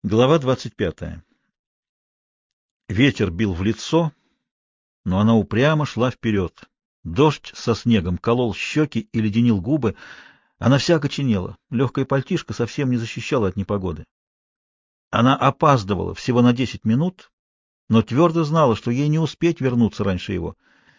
Глава 25. Ветер бил в лицо, но она упрямо шла вперед. Дождь со снегом колол щеки и леденил губы. Она вся окоченела. Легкая пальтишко совсем не защищала от непогоды. Она опаздывала всего на 10 минут, но твердо знала, что ей не успеть вернуться раньше его.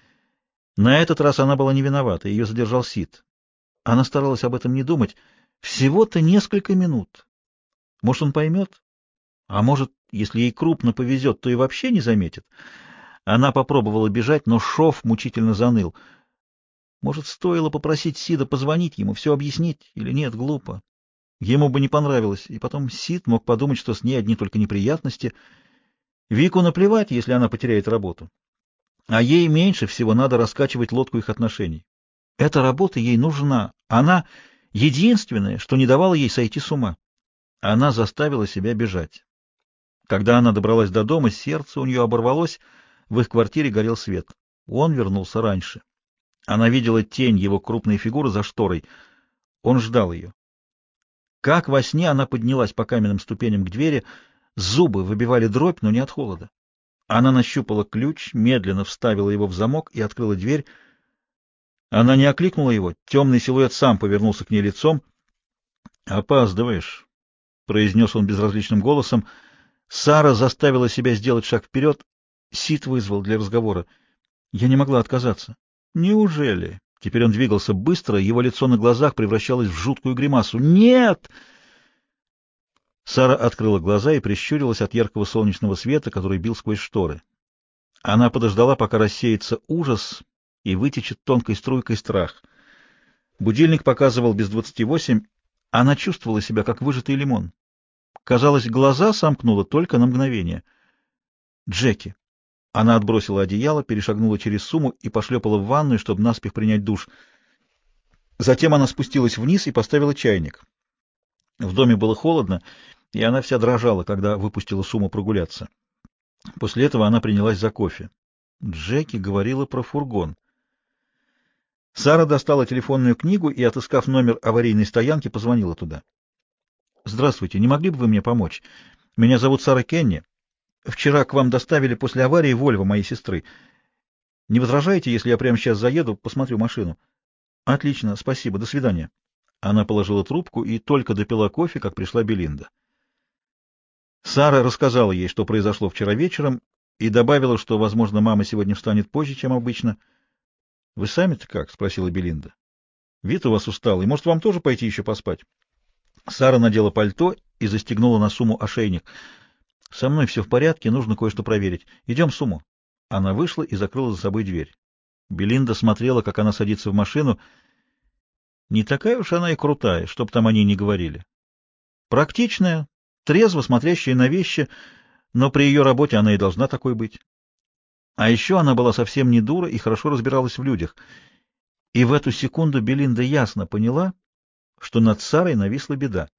На этот раз она была не виновата, ее задержал Сид. Она старалась об этом не думать. Всего-то несколько минут. Может, он поймет? А может, если ей крупно повезет, то и вообще не заметит. Она попробовала бежать, но шов мучительно заныл. Может, стоило попросить Сида позвонить ему, все объяснить? Или нет, глупо. Ему бы не понравилось. И потом Сид мог подумать, что с ней одни только неприятности. Вику наплевать, если она потеряет работу. А ей меньше всего надо раскачивать лодку их отношений. Эта работа ей нужна. Она единственная, что не давала ей сойти с ума. Она заставила себя бежать. Когда она добралась до дома, сердце у нее оборвалось, в их квартире горел свет. Он вернулся раньше. Она видела тень его крупной фигуры за шторой. Он ждал ее. Как во сне она поднялась по каменным ступеням к двери, зубы выбивали дробь, но не от холода. Она нащупала ключ, медленно вставила его в замок и открыла дверь. Она не окликнула его, темный силуэт сам повернулся к ней лицом. «Опаздываешь», — произнес он безразличным голосом. Сара заставила себя сделать шаг вперед. Сид вызвал для разговора. Я не могла отказаться. Неужели? Теперь он двигался быстро, его лицо на глазах превращалось в жуткую гримасу. Нет! Сара открыла глаза и прищурилась от яркого солнечного света, который бил сквозь шторы. Она подождала, пока рассеется ужас и вытечет тонкой струйкой страх. Будильник показывал без 28. Она чувствовала себя, как выжатый лимон. Казалось, глаза сомкнула только на мгновение. Джеки. Она отбросила одеяло, перешагнула через сумму и пошлепала в ванную, чтобы наспех принять душ. Затем она спустилась вниз и поставила чайник. В доме было холодно, и она вся дрожала, когда выпустила сумму прогуляться. После этого она принялась за кофе. Джеки говорила про фургон. Сара достала телефонную книгу и, отыскав номер аварийной стоянки, позвонила туда. «Здравствуйте, не могли бы вы мне помочь? Меня зовут Сара Кенни. Вчера к вам доставили после аварии Вольво моей сестры. Не возражаете, если я прямо сейчас заеду, посмотрю машину?» «Отлично, спасибо, до свидания». Она положила трубку и только допила кофе, как пришла Белинда. Сара рассказала ей, что произошло вчера вечером, и добавила, что, возможно, мама сегодня встанет позже, чем обычно. — Вы сами-то как? — спросила Белинда. — Вид у вас усталый. Может, вам тоже пойти еще поспать? Сара надела пальто и застегнула на Сумму ошейник. — Со мной все в порядке, нужно кое-что проверить. Идем, Сумму. Она вышла и закрыла за собой дверь. Белинда смотрела, как она садится в машину. Не такая уж она и крутая, чтоб там о ней не говорили. Практичная, трезво смотрящая на вещи, но при ее работе она и должна такой быть. А еще она была совсем не дура и хорошо разбиралась в людях. И в эту секунду Белинда ясно поняла, что над Сарой нависла беда.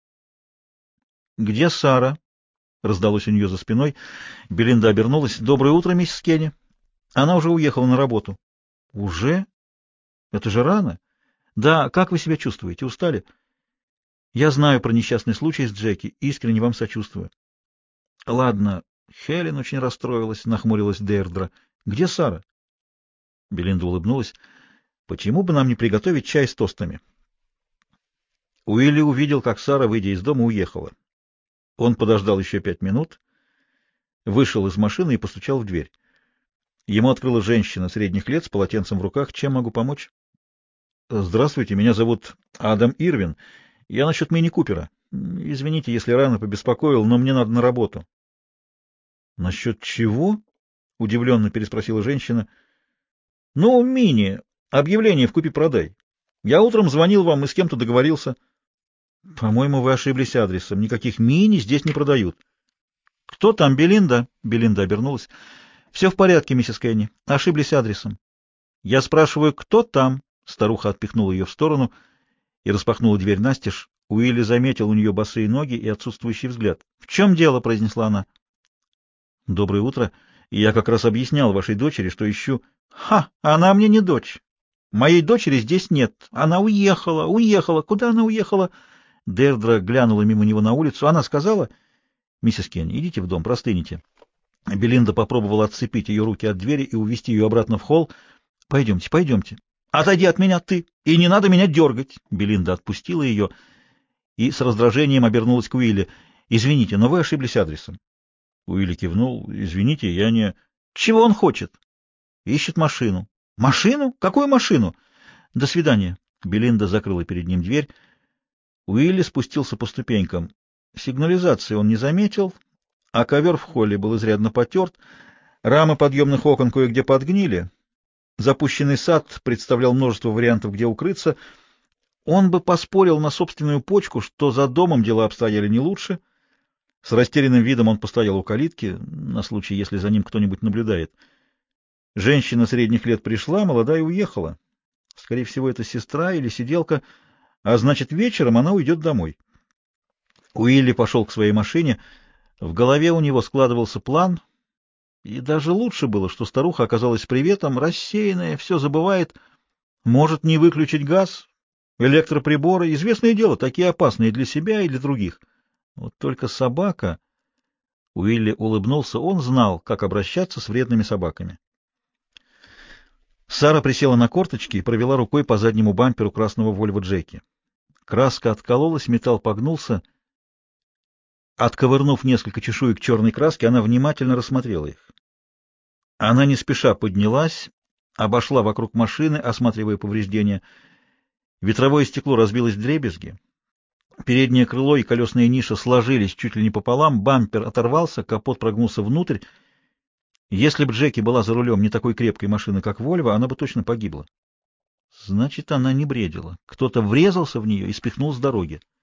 «Где Сара?» — раздалось у нее за спиной. Белинда обернулась. «Доброе утро, миссис Кенни». Она уже уехала на работу. «Уже? Это же рано. Да, как вы себя чувствуете? Устали?» «Я знаю про несчастный случай с Джеки. Искренне вам сочувствую». «Ладно». Хелен очень расстроилась, нахмурилась Дейрдра. «Где Сара?» Белинда улыбнулась. «Почему бы нам не приготовить чай с тостами?» Уилли увидел, как Сара, выйдя из дома, уехала. Он подождал еще 5 минут, вышел из машины и постучал в дверь. Ему открыла женщина средних лет с полотенцем в руках. «Чем могу помочь?» «Здравствуйте, меня зовут Адам Ирвин. Я насчет мини-купера. Извините, если рано побеспокоил, но мне надо на работу». «Насчет чего?» — удивленно переспросила женщина. «Ну, мини. Объявление в купи-продай. Я утром звонил вам и с кем-то договорился». «По-моему, вы ошиблись адресом. Никаких мини здесь не продают». «Кто там, Белинда?» — Белинда обернулась. «Все в порядке, миссис Кенни. Ошиблись адресом». «Я спрашиваю, кто там?» Старуха отпихнула ее в сторону и распахнула дверь настежь. Уилли заметил у нее босые ноги и отсутствующий взгляд. «В чем дело?» — произнесла она. «Доброе утро. Я как раз объяснял вашей дочери, что ищу...» «Ха! Она мне не дочь. Моей дочери здесь нет. Она уехала, уехала. Куда она уехала?» Дердра глянула мимо него на улицу. Она сказала... Миссис Кенни, идите в дом, простынете. Белинда попробовала отцепить ее руки от двери и увести ее обратно в холл. Пойдемте, пойдемте. Отойди от меня ты, и не надо меня дергать. Белинда отпустила ее и с раздражением обернулась к Уилли. Извините, но вы ошиблись адресом. Уилли кивнул. Извините, я не... Чего он хочет? Ищет машину. Машину? Какую машину? До свидания. Белинда закрыла перед ним дверь. Уилли спустился по ступенькам. Сигнализации он не заметил, а ковер в холле был изрядно потерт, рамы подъемных окон кое-где подгнили. Запущенный сад представлял множество вариантов, где укрыться. Он бы поспорил на собственную почку, что за домом дела обстояли не лучше. С растерянным видом он постоял у калитки, на случай, если за ним кто-нибудь наблюдает. Женщина средних лет пришла, молодая уехала. Скорее всего, это сестра или сиделка, а значит, вечером она уйдет домой. Уилли пошел к своей машине. В голове у него складывался план, и даже лучше было, что старуха оказалась с приветом, рассеянная, все забывает, может не выключить газ, электроприборы, известное дело, такие опасные для себя и для других. Вот только собака... Уилли улыбнулся, он знал, как обращаться с вредными собаками. Сара присела на корточки и провела рукой по заднему бамперу красного Вольво Джеки. Краска откололась, металл погнулся. Отковырнув несколько чешуек черной краски, она внимательно рассмотрела их. Она не спеша поднялась, обошла вокруг машины, осматривая повреждения. Ветровое стекло разбилось вдребезги. Переднее крыло и колесная ниша сложились чуть ли не пополам, бампер оторвался, капот прогнулся внутрь. Если бы Джеки была за рулем не такой крепкой машины, как Вольво, она бы точно погибла. Значит, она не бредила. Кто-то врезался в нее и спихнул с дороги.